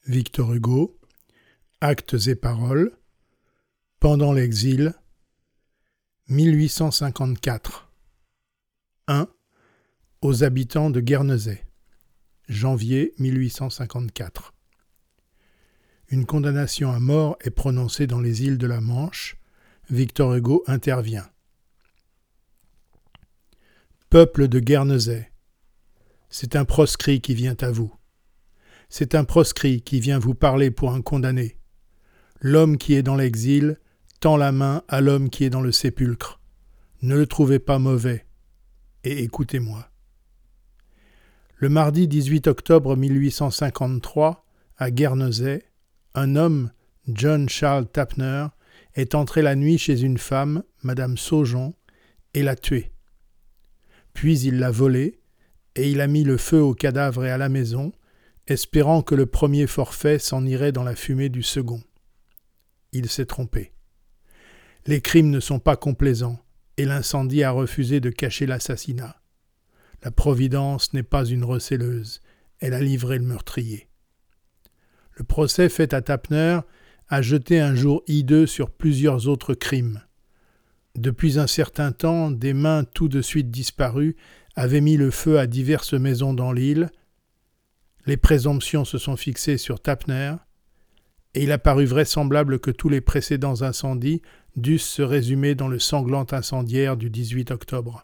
Victor Hugo, Actes et paroles, pendant l'exil, 1854. 1. Aux habitants de Guernesey, janvier 1854. Une condamnation à mort est prononcée dans les îles de la Manche. Victor Hugo intervient. Peuple de Guernesey, c'est un proscrit qui vient à vous. C'est un proscrit qui vient vous parler pour un condamné. L'homme qui est dans l'exil tend la main à l'homme qui est dans le sépulcre. Ne le trouvez pas mauvais, et écoutez-moi. Le mardi 18 octobre 1853, à Guernesey, un homme, John Charles Tapner, est entré la nuit chez une femme, Madame Saujon, et l'a tuée. Puis il l'a volée, et il a mis le feu au cadavre et à la maison, espérant que le premier forfait s'en irait dans la fumée du second. Il s'est trompé. Les crimes ne sont pas complaisants, et l'incendie a refusé de cacher l'assassinat. La Providence n'est pas une receleuse, elle a livré le meurtrier. Le procès fait à Tapner a jeté un jour hideux sur plusieurs autres crimes. Depuis un certain temps, des mains tout de suite disparues avaient mis le feu à diverses maisons dans l'île. Les présomptions se sont fixées sur Tapner, et il a paru vraisemblable que tous les précédents incendies dussent se résumer dans le sanglant incendiaire du 18 octobre.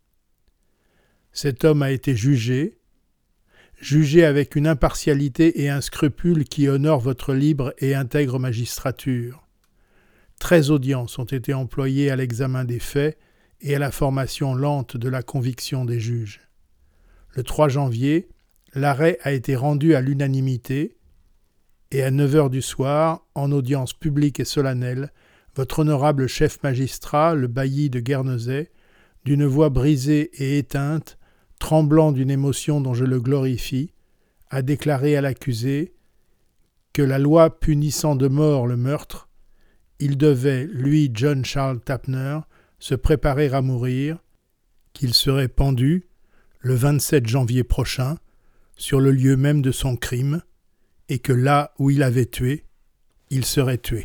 Cet homme a été jugé avec une impartialité et un scrupule qui honorent votre libre et intègre magistrature. 13 audiences ont été employées à l'examen des faits et à la formation lente de la conviction des juges. Le 3 janvier, l'arrêt a été rendu à l'unanimité et à 9 heures du soir, en audience publique et solennelle, votre honorable chef magistrat, le bailli de Guernesey, d'une voix brisée et éteinte, tremblant d'une émotion dont je le glorifie, a déclaré à l'accusé que la loi punissant de mort le meurtre, il devait, lui, John Charles Tapner, se préparer à mourir, qu'il serait pendu, le 27 janvier prochain, sur le lieu même de son crime, et que là où il avait tué, il serait tué.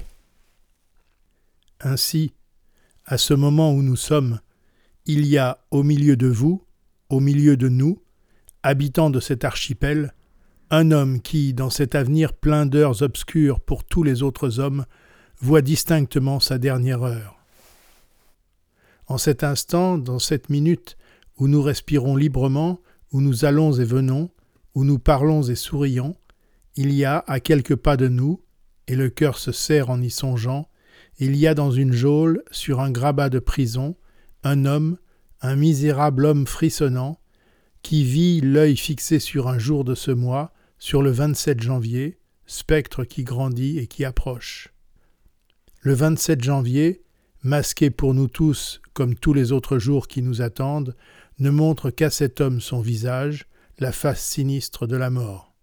Ainsi, à ce moment où nous sommes, il y a au milieu de vous, au milieu de nous, habitants de cet archipel, un homme qui, dans cet avenir plein d'heures obscures pour tous les autres hommes, voit distinctement sa dernière heure. En cet instant, dans cette minute où nous respirons librement, où nous allons et venons, où nous parlons et sourions, il y a, à quelques pas de nous, et le cœur se serre en y songeant, il y a dans une geôle, sur un grabat de prison, un homme, un misérable homme frissonnant, qui vit l'œil fixé sur un jour de ce mois, sur le 27 janvier, spectre qui grandit et qui approche. Le 27 janvier, masqué pour nous tous, comme tous les autres jours qui nous attendent, ne montre qu'à cet homme son visage, la face sinistre de la mort.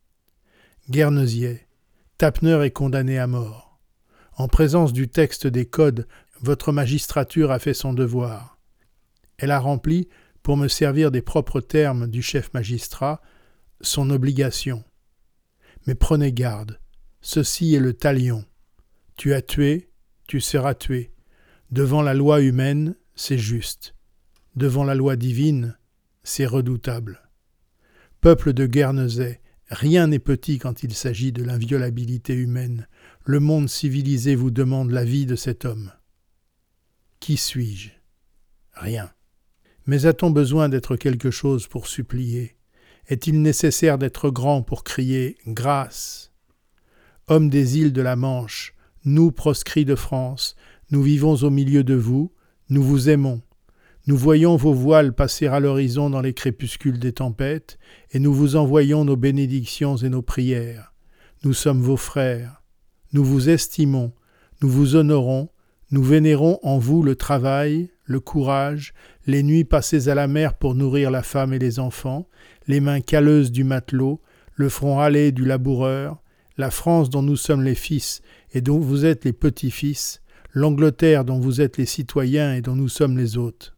Guernesey, Tapner est condamné à mort. En présence du texte des codes, votre magistrature a fait son devoir. Elle a rempli, pour me servir des propres termes du chef magistrat, son obligation. Mais prenez garde, ceci est le talion. Tu as tué, tu seras tué. Devant la loi humaine, c'est juste. Devant la loi divine, c'est redoutable. Peuple de Guernesey, rien n'est petit quand il s'agit de l'inviolabilité humaine. Le monde civilisé vous demande la vie de cet homme. Qui suis-je ? Rien. Mais a-t-on besoin d'être quelque chose pour supplier ? Est-il nécessaire d'être grand pour crier « Grâce » ? Hommes des îles de la Manche, nous, proscrits de France, nous vivons au milieu de vous, nous vous aimons. Nous voyons vos voiles passer à l'horizon dans les crépuscules des tempêtes, et nous vous envoyons nos bénédictions et nos prières. Nous sommes vos frères. Nous vous estimons, nous vous honorons, nous vénérons en vous le travail, le courage, les nuits passées à la mer pour nourrir la femme et les enfants, les mains calleuses du matelot, le front hâlé du laboureur, la France dont nous sommes les fils et dont vous êtes les petits-fils, l'Angleterre dont vous êtes les citoyens et dont nous sommes les hôtes.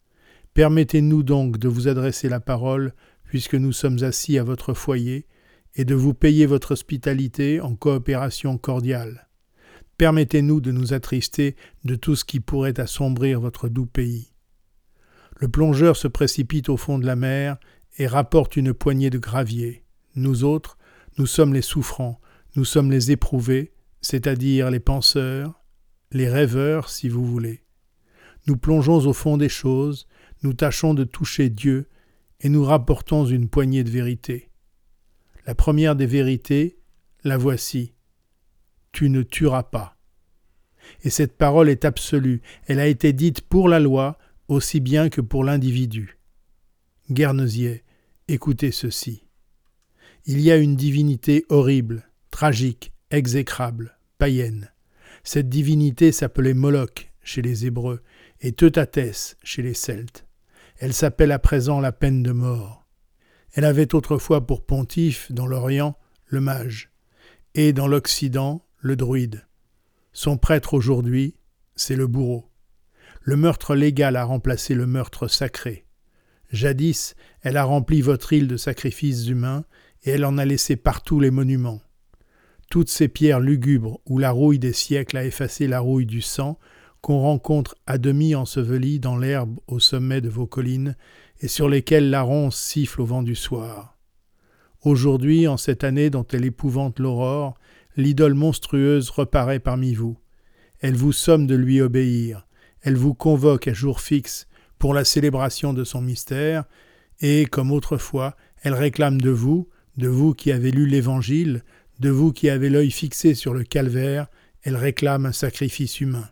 Permettez-nous donc de vous adresser la parole, puisque nous sommes assis à votre foyer, et de vous payer votre hospitalité en coopération cordiale. Permettez-nous de nous attrister de tout ce qui pourrait assombrir votre doux pays. Le plongeur se précipite au fond de la mer et rapporte une poignée de gravier. Nous autres, nous sommes les souffrants, nous sommes les éprouvés, c'est-à-dire les penseurs, les rêveurs si vous voulez. Nous plongeons au fond des choses, nous tâchons de toucher Dieu et nous rapportons une poignée de vérités. La première des vérités, la voici. Tu ne tueras pas. Et cette parole est absolue, elle a été dite pour la loi aussi bien que pour l'individu. Guernesiais, écoutez ceci. Il y a une divinité horrible, tragique, exécrable, païenne. Cette divinité s'appelait Moloch chez les Hébreux et Teutatès chez les Celtes. Elle s'appelle à présent la peine de mort. Elle avait autrefois pour pontife, dans l'Orient, le mage, et dans l'Occident, le druide. Son prêtre aujourd'hui, c'est le bourreau. Le meurtre légal a remplacé le meurtre sacré. Jadis, elle a rempli votre île de sacrifices humains et elle en a laissé partout les monuments. Toutes ces pierres lugubres où la rouille des siècles a effacé la rouille du sang, qu'on rencontre à demi ensevelies dans l'herbe au sommet de vos collines et sur lesquelles la ronce siffle au vent du soir. Aujourd'hui, en cette année dont elle épouvante l'aurore, l'idole monstrueuse reparaît parmi vous. Elle vous somme de lui obéir. Elle vous convoque à jour fixe pour la célébration de son mystère, et, comme autrefois, elle réclame de vous qui avez lu l'Évangile, de vous qui avez l'œil fixé sur le calvaire, elle réclame un sacrifice humain.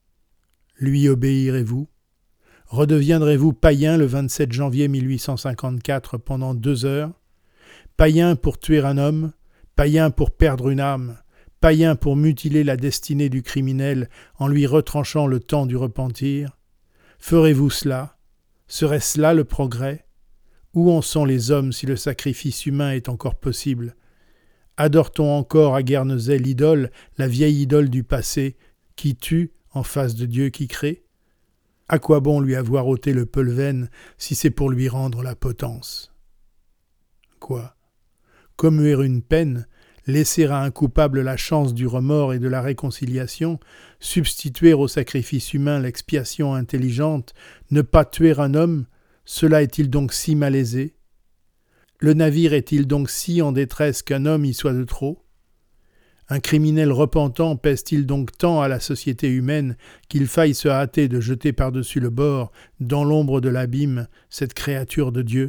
Lui obéirez-vous? Redeviendrez-vous païen le 27 janvier 1854 pendant 2 heures? Païen pour tuer un homme, païen pour perdre une âme, païen pour mutiler la destinée du criminel en lui retranchant le temps du repentir? Ferez-vous cela? Serait-ce là le progrès? Où en sont les hommes si le sacrifice humain est encore possible? Adore-t-on encore à Guernesey l'idole, la vieille idole du passé, qui tue en face de Dieu qui crée? À quoi bon lui avoir ôté le pulven si c'est pour lui rendre la potence? Quoi? Commuer une peine, laisser à un coupable la chance du remords et de la réconciliation, substituer au sacrifice humain l'expiation intelligente, ne pas tuer un homme, cela est-il donc si malaisé? Le navire est-il donc si en détresse qu'un homme y soit de trop? Un criminel repentant pèse-t-il donc tant à la société humaine qu'il faille se hâter de jeter par-dessus le bord, dans l'ombre de l'abîme, cette créature de Dieu?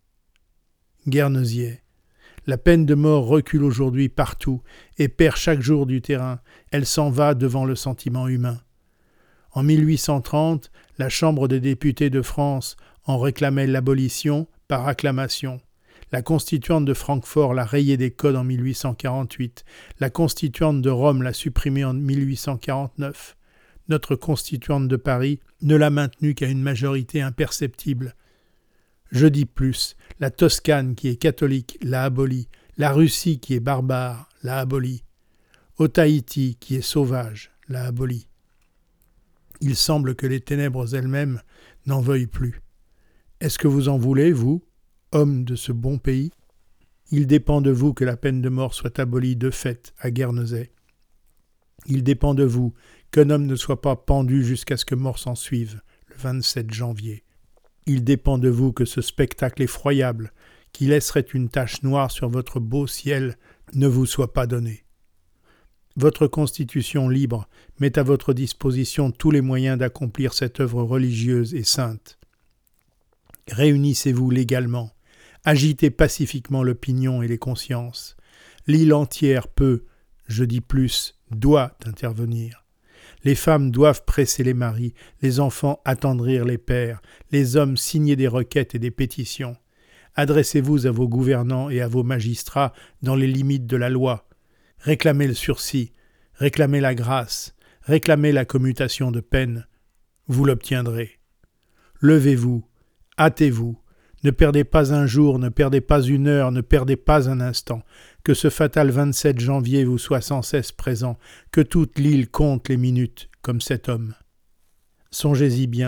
Guernesiais. La peine de mort recule aujourd'hui partout et perd chaque jour du terrain. Elle s'en va devant le sentiment humain. En 1830, la Chambre des députés de France en réclamait l'abolition par acclamation. La constituante de Francfort l'a rayée des codes en 1848. La constituante de Rome l'a supprimée en 1849. Notre constituante de Paris ne l'a maintenue qu'à une majorité imperceptible. Je dis plus, la Toscane qui est catholique l'a abolie, la Russie qui est barbare l'a abolie, au Tahiti qui est sauvage l'a abolie. Il semble que les ténèbres elles-mêmes n'en veuillent plus. Est-ce que vous en voulez, vous, hommes de ce bon pays? Il dépend de vous que la peine de mort soit abolie de fait à Guernesey. Il dépend de vous qu'un homme ne soit pas pendu jusqu'à ce que mort s'en suive, le 27 janvier. Il dépend de vous que ce spectacle effroyable, qui laisserait une tache noire sur votre beau ciel, ne vous soit pas donné. Votre constitution libre met à votre disposition tous les moyens d'accomplir cette œuvre religieuse et sainte. Réunissez-vous légalement, agitez pacifiquement l'opinion et les consciences. L'île entière peut, je dis plus, doit intervenir. Les femmes doivent presser les maris, les enfants attendrir les pères, les hommes signer des requêtes et des pétitions. Adressez-vous à vos gouvernants et à vos magistrats dans les limites de la loi. Réclamez le sursis, réclamez la grâce, réclamez la commutation de peine. Vous l'obtiendrez. Levez-vous, hâtez-vous. Ne perdez pas un jour, ne perdez pas une heure, ne perdez pas un instant. Que ce fatal 27 janvier vous soit sans cesse présent, que toute l'île compte les minutes, comme cet homme. Songez-y bien,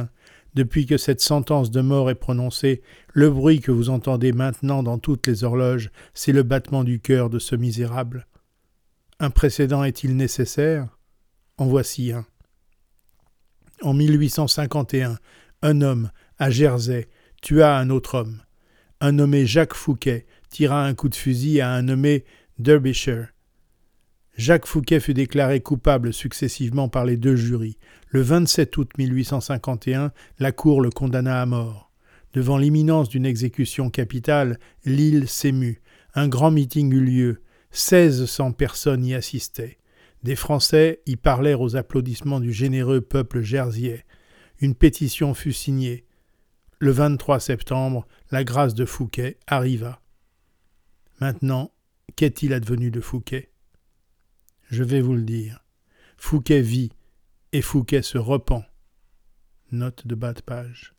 Depuis que cette sentence de mort est prononcée, le bruit que vous entendez maintenant dans toutes les horloges, c'est le battement du cœur de ce misérable. Un précédent est-il nécessaire ? En voici un. En 1851, un homme, à Jersey, tua un autre homme. Un nommé Jacques Fouquet tira un coup de fusil à un nommé Derbyshire. Jacques Fouquet fut déclaré coupable successivement par les deux jurys. Le 27 août 1851, la Cour le condamna à mort. Devant l'imminence d'une exécution capitale, l'île s'émut. Un grand meeting eut lieu. 1600 personnes y assistaient. Des Français y parlèrent aux applaudissements du généreux peuple jerseyais. Une pétition fut signée. Le 23 septembre, la grâce de Fouquet arriva. Maintenant, qu'est-il advenu de Fouquet ? Je vais vous le dire. Fouquet vit et Fouquet se repent. Note de bas de page.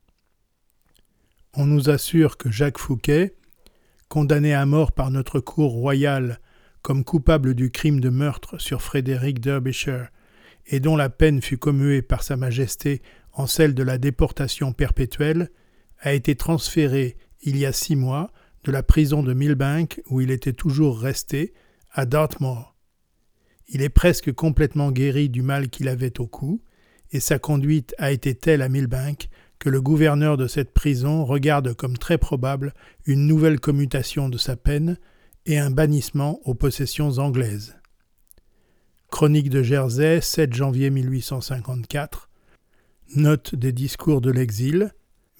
On nous assure que Jacques Fouquet, condamné à mort par notre cour royale comme coupable du crime de meurtre sur Frédéric Derbyshire et dont la peine fut commuée par Sa Majesté en celle de la déportation perpétuelle, a été transféré il y a 6 mois de la prison de Millbank où il était toujours resté à Dartmoor. Il est presque complètement guéri du mal qu'il avait au cou et sa conduite a été telle à Millbank que le gouverneur de cette prison regarde comme très probable une nouvelle commutation de sa peine et un bannissement aux possessions anglaises. Chronique de Jersey, 7 janvier 1854. Note des discours de l'exil,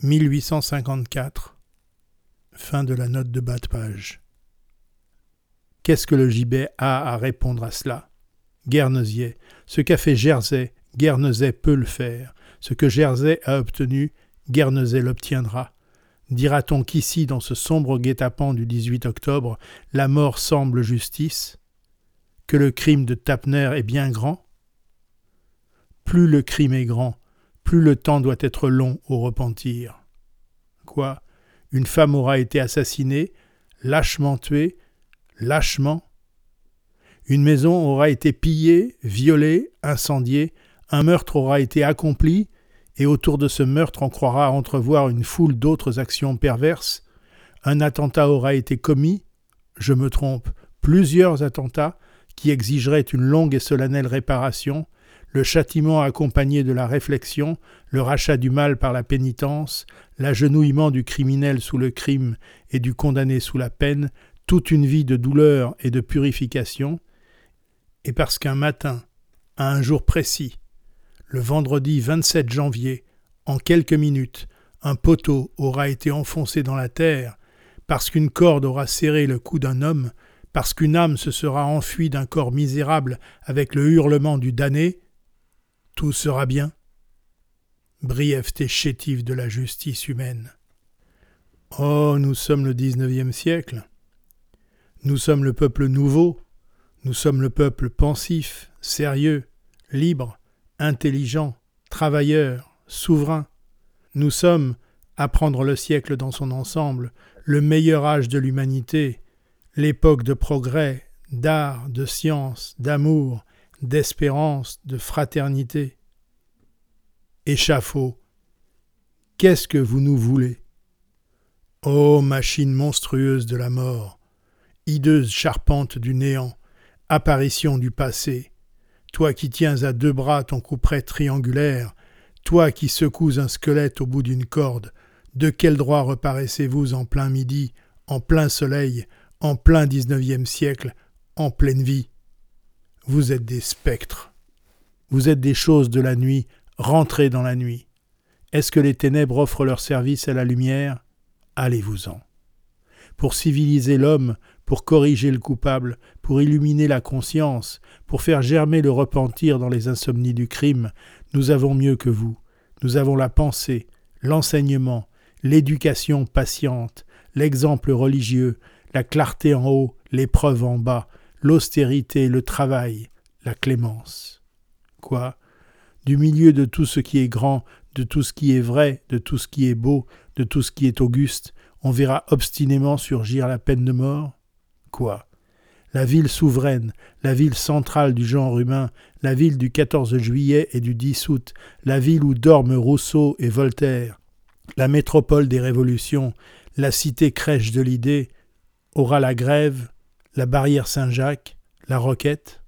1854. Fin de la note de bas de page. Qu'est-ce que le gibet a à répondre à cela ? Guernesey. Ce qu'a fait Jersey, Guernesey peut le faire. Ce que Jersey a obtenu, Guernesey l'obtiendra. Dira-t-on qu'ici, dans ce sombre guet-apens du 18 octobre, la mort semble justice ? Que le crime de Tapner est bien grand ? Plus le crime est grand, plus le temps doit être long au repentir. Quoi ? Une femme aura été assassinée, lâchement tuée, lâchement ? Une maison aura été pillée, violée, incendiée, un meurtre aura été accompli, et autour de ce meurtre on croira entrevoir une foule d'autres actions perverses. Un attentat aura été commis, je me trompe, plusieurs attentats qui exigeraient une longue et solennelle réparation, le châtiment accompagné de la réflexion, le rachat du mal par la pénitence, l'agenouillement du criminel sous le crime et du condamné sous la peine, toute une vie de douleur et de purification, et parce qu'un matin, à un jour précis, le vendredi 27 janvier, en quelques minutes, un poteau aura été enfoncé dans la terre, parce qu'une corde aura serré le cou d'un homme, parce qu'une âme se sera enfuie d'un corps misérable avec le hurlement du damné, tout sera bien. Brièveté chétive de la justice humaine. Oh, nous sommes le 19e siècle. Nous sommes le peuple nouveau. Nous sommes le peuple pensif, sérieux, libre, intelligent, travailleur, souverain. Nous sommes, à prendre le siècle dans son ensemble, le meilleur âge de l'humanité, l'époque de progrès, d'art, de science, d'amour, d'espérance, de fraternité. Échafaud, qu'est-ce que vous nous voulez ? Ô machine monstrueuse de la mort, hideuse charpente du néant, apparition du passé, toi qui tiens à 2 bras ton couperet triangulaire, toi qui secoues un squelette au bout d'une corde, de quel droit reparaissez-vous en plein midi, en plein soleil, en plein 19e siècle, en pleine vie ? Vous êtes des spectres. Vous êtes des choses de la nuit, rentrez dans la nuit. Est-ce que les ténèbres offrent leur service à la lumière ? Allez-vous-en. Pour civiliser l'homme, pour corriger le coupable, pour illuminer la conscience, pour faire germer le repentir dans les insomnies du crime, nous avons mieux que vous. Nous avons la pensée, l'enseignement, l'éducation patiente, l'exemple religieux, la clarté en haut, l'épreuve en bas, l'austérité, le travail, la clémence. Quoi ? Du milieu de tout ce qui est grand, de tout ce qui est vrai, de tout ce qui est beau, de tout ce qui est auguste, on verra obstinément surgir la peine de mort ? Quoi ? La ville souveraine, la ville centrale du genre humain, la ville du 14 juillet et du 10 août, la ville où dorment Rousseau et Voltaire, la métropole des révolutions, la cité crèche de l'idée, aura la Grève, la barrière Saint-Jacques, la Roquette?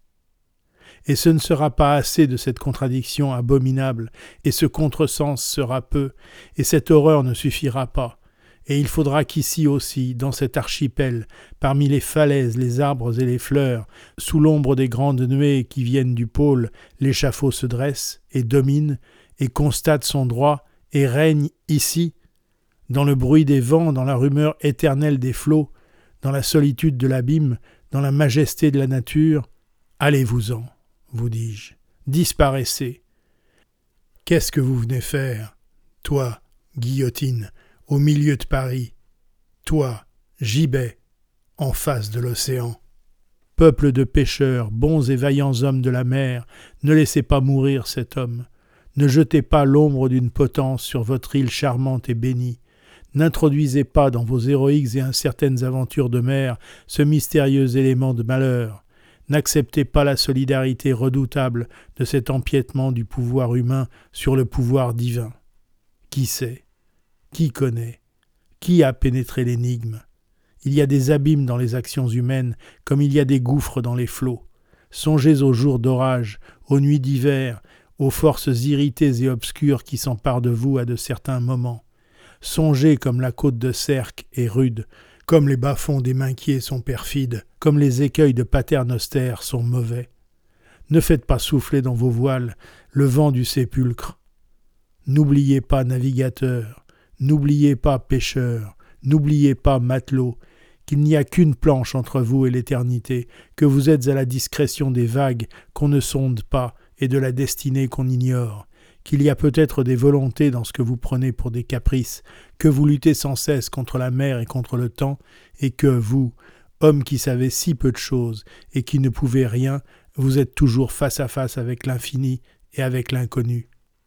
Et ce ne sera pas assez de cette contradiction abominable, et ce contresens sera peu, et cette horreur ne suffira pas. Et il faudra qu'ici aussi, dans cet archipel, parmi les falaises, les arbres et les fleurs, sous l'ombre des grandes nuées qui viennent du pôle, l'échafaud se dresse et domine, et constate son droit, et règne ici, dans le bruit des vents, dans la rumeur éternelle des flots, dans la solitude de l'abîme, dans la majesté de la nature. Allez-vous-en, vous dis-je, disparaissez. Qu'est-ce que vous venez faire, toi, guillotine, au milieu de Paris, toi, gibet, en face de l'océan? Peuple de pêcheurs, bons et vaillants hommes de la mer, ne laissez pas mourir cet homme. Ne jetez pas l'ombre d'une potence sur votre île charmante et bénie. N'introduisez pas dans vos héroïques et incertaines aventures de mer ce mystérieux élément de malheur. N'acceptez pas la solidarité redoutable de cet empiètement du pouvoir humain sur le pouvoir divin. Qui sait? Qui connaît? Qui a pénétré l'énigme? Il y a des abîmes dans les actions humaines comme il y a des gouffres dans les flots. Songez aux jours d'orage, aux nuits d'hiver, aux forces irritées et obscures qui s'emparent de vous à de certains moments. Songez comme la côte de Sercq est rude, comme les bas-fonds des Minquiers sont perfides, comme les écueils de Paternoster sont mauvais. Ne faites pas souffler dans vos voiles le vent du sépulcre. N'oubliez pas, navigateurs, n'oubliez pas, pêcheurs, n'oubliez pas, matelots, qu'il n'y a qu'une planche entre vous et l'éternité, que vous êtes à la discrétion des vagues qu'on ne sonde pas et de la destinée qu'on ignore, qu'il y a peut-être des volontés dans ce que vous prenez pour des caprices, que vous luttez sans cesse contre la mer et contre le temps, et que vous, hommes qui savez si peu de choses et qui ne pouvez rien, vous êtes toujours face à face avec l'infini et avec l'inconnu.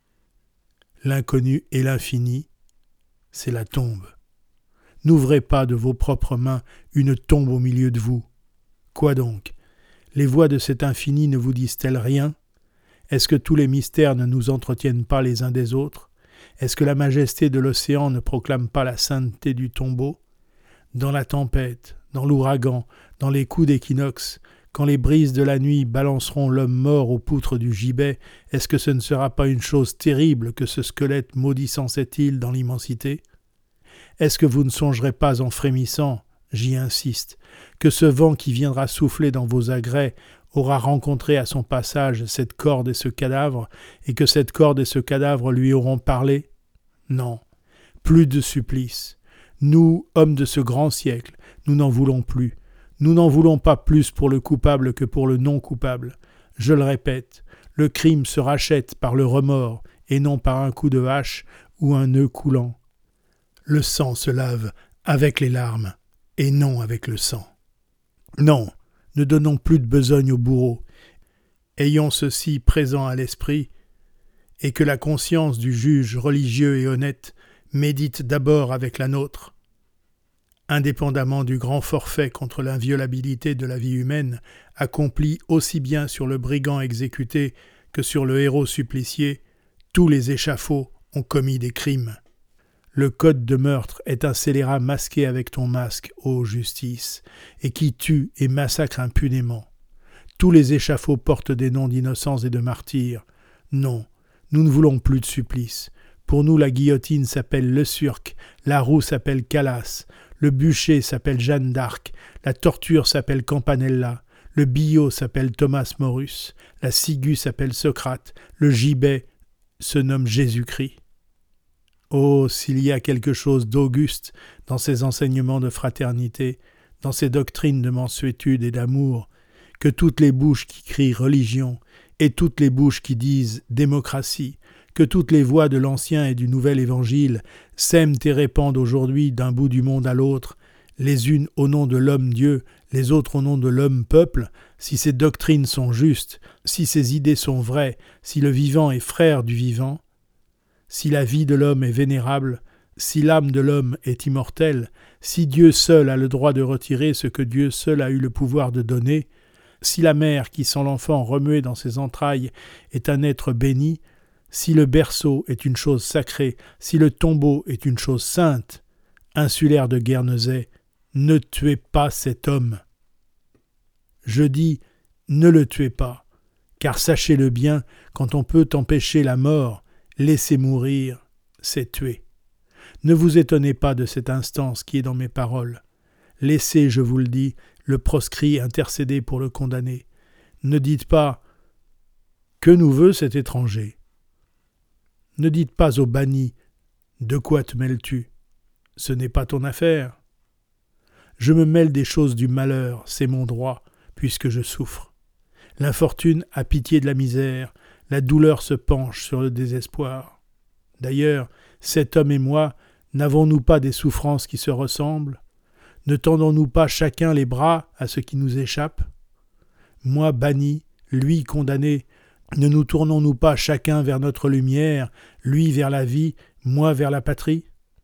L'inconnu et l'infini, c'est la tombe. N'ouvrez pas de vos propres mains une tombe au milieu de vous. Quoi donc? Les voix de cet infini ne vous disent-elles rien? Est-ce que tous les mystères ne nous entretiennent pas les uns des autres? Est-ce que la majesté de l'océan ne proclame pas la sainteté du tombeau? Dans la tempête, dans l'ouragan, dans les coups d'équinoxe, quand les brises de la nuit balanceront l'homme mort aux poutres du gibet, est-ce que ce ne sera pas une chose terrible que ce squelette maudissant cette île dans l'immensité? Est-ce que vous ne songerez pas en frémissant, j'y insiste, que ce vent qui viendra souffler dans vos agrès aura rencontré à son passage cette corde et ce cadavre, et que cette corde et ce cadavre lui auront parlé? Non, plus de supplice. Nous, hommes de ce grand siècle, nous n'en voulons plus. Nous n'en voulons pas plus pour le coupable que pour le non-coupable. Je le répète, le crime se rachète par le remords, et non par un coup de hache ou un nœud coulant. Le sang se lave avec les larmes, et non avec le sang. Non, ne donnons plus de besogne au bourreau. Ayons ceci présent à l'esprit, et que la conscience du juge religieux et honnête médite d'abord avec la nôtre. Indépendamment du grand forfait contre l'inviolabilité de la vie humaine, accompli aussi bien sur le brigand exécuté que sur le héros supplicié, tous les échafauds ont commis des crimes. Le code de meurtre est un scélérat masqué avec ton masque, ô justice, et qui tue et massacre impunément. Tous les échafauds portent des noms d'innocents et de martyrs. Non, nous ne voulons plus de supplice. Pour nous, la guillotine s'appelle Le Surc, la roue s'appelle Calas, le bûcher s'appelle Jeanne d'Arc, la torture s'appelle Campanella, le billot s'appelle Thomas Morus, la ciguë s'appelle Socrate, le gibet se nomme Jésus-Christ. Oh, s'il y a quelque chose d'auguste dans ces enseignements de fraternité, dans ces doctrines de mansuétude et d'amour, que toutes les bouches qui crient religion et toutes les bouches qui disent démocratie, que toutes les voix de l'Ancien et du Nouvel Évangile sèment et répandent aujourd'hui d'un bout du monde à l'autre, les unes au nom de l'homme-dieu, les autres au nom de l'homme-peuple, si ces doctrines sont justes, si ces idées sont vraies, si le vivant est frère du vivant, si la vie de l'homme est vénérable, si l'âme de l'homme est immortelle, si Dieu seul a le droit de retirer ce que Dieu seul a eu le pouvoir de donner, Si la mère qui sent l'enfant remuer dans ses entrailles est un être béni, si le berceau est une chose sacrée, si le tombeau est une chose sainte, insulaire de Guernesey, ne tuez pas cet homme. Je dis, ne le tuez pas, car sachez-le bien, quand on peut empêcher la mort, laisser mourir, c'est tuer. Ne vous étonnez pas de cette instance qui est dans mes paroles. Laissez, je vous le dis, le proscrit intercéder pour le condamné. Ne dites pas « Que nous veut cet étranger ?» Ne dites pas au banni « De quoi te mêles-tu ?» Ce n'est pas ton affaire. Je me mêle des choses du malheur, c'est mon droit, puisque je souffre. L'infortune a pitié de la misère, la douleur se penche sur le désespoir. D'ailleurs, cet homme et moi, n'avons-nous pas des souffrances qui se ressemblent ? Ne tendons-nous pas chacun les bras à ce qui nous échappe ? Moi banni, lui condamné, ne nous tournons-nous pas chacun vers notre lumière, lui vers la vie, moi vers la patrie ?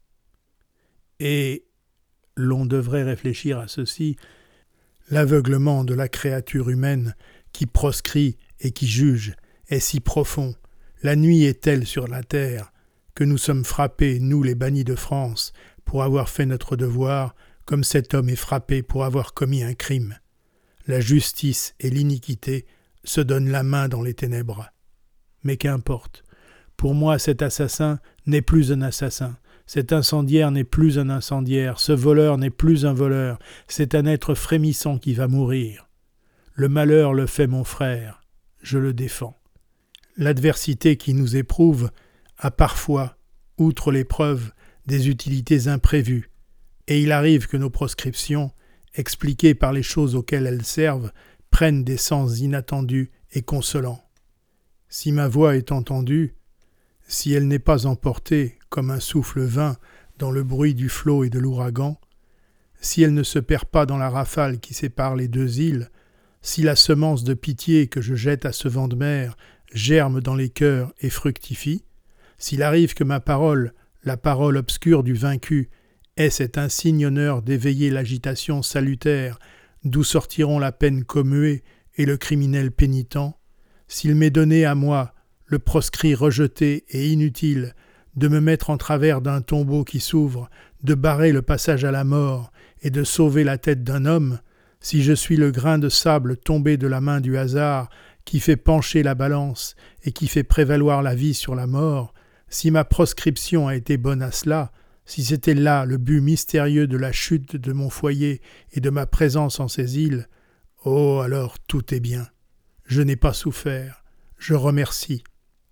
Et l'on devrait réfléchir à ceci, l'aveuglement de la créature humaine qui proscrit et qui juge est si profond, la nuit est telle sur la terre, que nous sommes frappés, nous les bannis de France, pour avoir fait notre devoir, comme cet homme est frappé pour avoir commis un crime. La justice et l'iniquité se donnent la main dans les ténèbres. Mais qu'importe, pour moi cet assassin n'est plus un assassin, cet incendiaire n'est plus un incendiaire, ce voleur n'est plus un voleur, c'est un être frémissant qui va mourir. Le malheur le fait mon frère, je le défends. L'adversité qui nous éprouve a parfois, outre l'épreuve, des utilités imprévues, et il arrive que nos proscriptions, expliquées par les choses auxquelles elles servent, prennent des sens inattendus et consolants. Si ma voix est entendue, si elle n'est pas emportée comme un souffle vain dans le bruit du flot et de l'ouragan, si elle ne se perd pas dans la rafale qui sépare les deux îles, si la semence de pitié que je jette à ce vent de mer germe dans les cœurs et fructifie, s'il arrive que ma parole, la parole obscure du vaincu, ait cet insigne honneur d'éveiller l'agitation salutaire d'où sortiront la peine commuée et le criminel pénitent, s'il m'est donné à moi, le proscrit rejeté et inutile, de me mettre en travers d'un tombeau qui s'ouvre, de barrer le passage à la mort et de sauver la tête d'un homme, si je suis le grain de sable tombé de la main du hasard qui fait pencher la balance et qui fait prévaloir la vie sur la mort, si ma proscription a été bonne à cela, si c'était là le but mystérieux de la chute de mon foyer et de ma présence en ces îles, oh alors tout est bien. Je n'ai pas souffert, je remercie,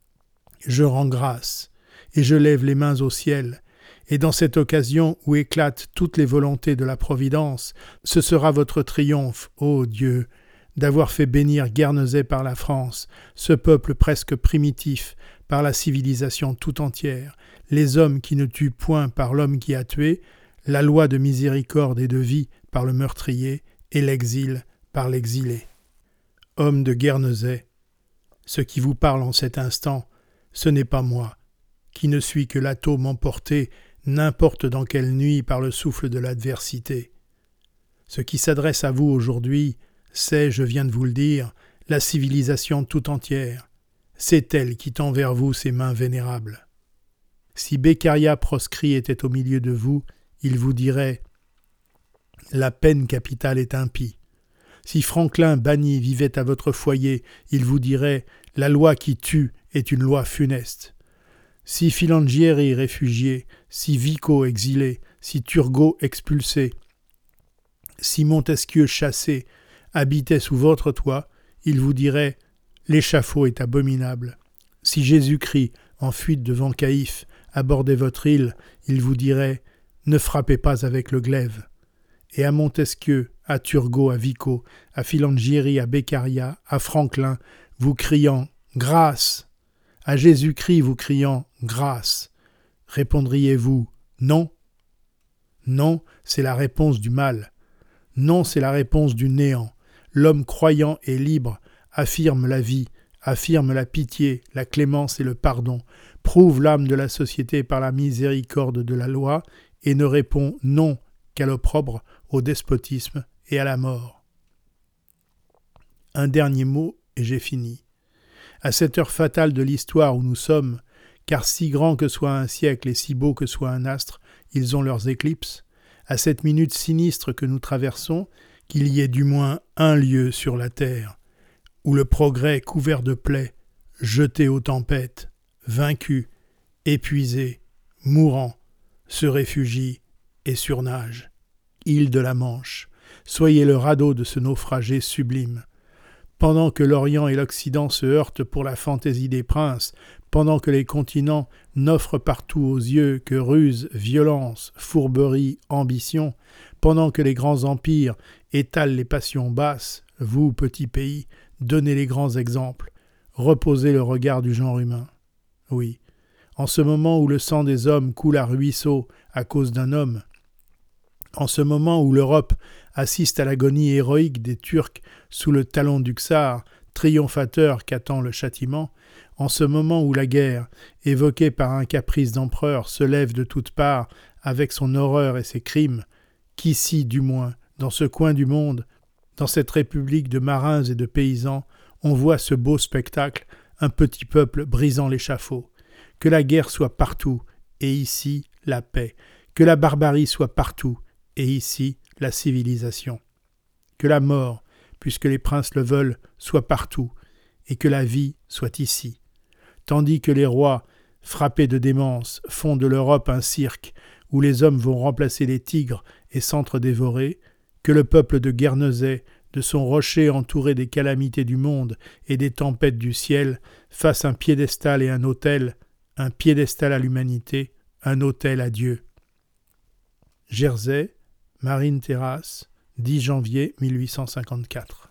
je rends grâce, et je lève les mains au ciel, et dans cette occasion où éclatent toutes les volontés de la Providence, ce sera votre triomphe, ô Dieu, d'avoir fait bénir Guernesey par la France, ce peuple presque primitif, par la civilisation tout entière, les hommes qui ne tuent point par l'homme qui a tué, la loi de miséricorde et de vie par le meurtrier, et l'exil par l'exilé. Homme de Guernesey, ce qui vous parle en cet instant, ce n'est pas moi, qui ne suis que l'atome emporté n'importe dans quelle nuit par le souffle de l'adversité. Ce qui s'adresse à vous aujourd'hui, c'est, je viens de vous le dire, la civilisation tout entière. C'est elle qui tend vers vous ses mains vénérables. Si Beccaria proscrit était au milieu de vous, il vous dirait « La peine capitale est impie ». Si Franklin banni vivait à votre foyer, il vous dirait « La loi qui tue est une loi funeste ». Si Filangieri réfugié, si Vico exilé, si Turgot expulsé, si Montesquieu chassé, habitait sous votre toit, il vous dirait « L'échafaud est abominable ». Si Jésus-Christ, en fuite devant Caïphe, abordait votre île, il vous dirait « Ne frappez pas avec le glaive ». Et à Montesquieu, à Turgot, à Vico, à Filangieri, à Beccaria, à Franklin, vous criant « Grâce !» À Jésus-Christ vous criant « Grâce !» Répondriez-vous « Non ». Non, c'est la réponse du mal. Non, c'est la réponse du néant. L'homme croyant et libre affirme la vie, affirme la pitié, la clémence et le pardon, prouve l'âme de la société par la miséricorde de la loi et ne répond non qu'à l'opprobre, au despotisme et à la mort. Un dernier mot et j'ai fini. À cette heure fatale de l'histoire où nous sommes, car si grand que soit un siècle et si beau que soit un astre, ils ont leurs éclipses, à cette minute sinistre que nous traversons, qu'il y ait du moins un lieu sur la terre, où le progrès couvert de plaies, jeté aux tempêtes, vaincu, épuisé, mourant, se réfugie et surnage. Île de la Manche, soyez le radeau de ce naufragé sublime. Pendant que l'Orient et l'Occident se heurtent pour la fantaisie des princes, pendant que les continents n'offrent partout aux yeux que ruse, violence, fourberie, ambition, pendant que les grands empires étalent les passions basses, vous, petits pays, donnez les grands exemples, reposez le regard du genre humain. Oui, en ce moment où le sang des hommes coule à ruisseaux à cause d'un homme, en ce moment où l'Europe assiste à l'agonie héroïque des Turcs sous le talon du Tsar, triomphateur qu'attend le châtiment, en ce moment où la guerre, évoquée par un caprice d'empereur, se lève de toutes parts avec son horreur et ses crimes, qu'ici, du moins, dans ce coin du monde, dans cette république de marins et de paysans, on voit ce beau spectacle, un petit peuple brisant l'échafaud. Que la guerre soit partout, et ici, la paix. Que la barbarie soit partout, et ici, la civilisation. Que la mort, puisque les princes le veulent, soit partout, et que la vie soit ici. Tandis que les rois, frappés de démence, font de l'Europe un cirque, où les hommes vont remplacer les tigres et s'entre-dévorer, que le peuple de Guernesey, de son rocher entouré des calamités du monde et des tempêtes du ciel, fasse un piédestal et un autel, un piédestal à l'humanité, un autel à Dieu. Jersey, Marine Terrasse, 10 janvier 1854.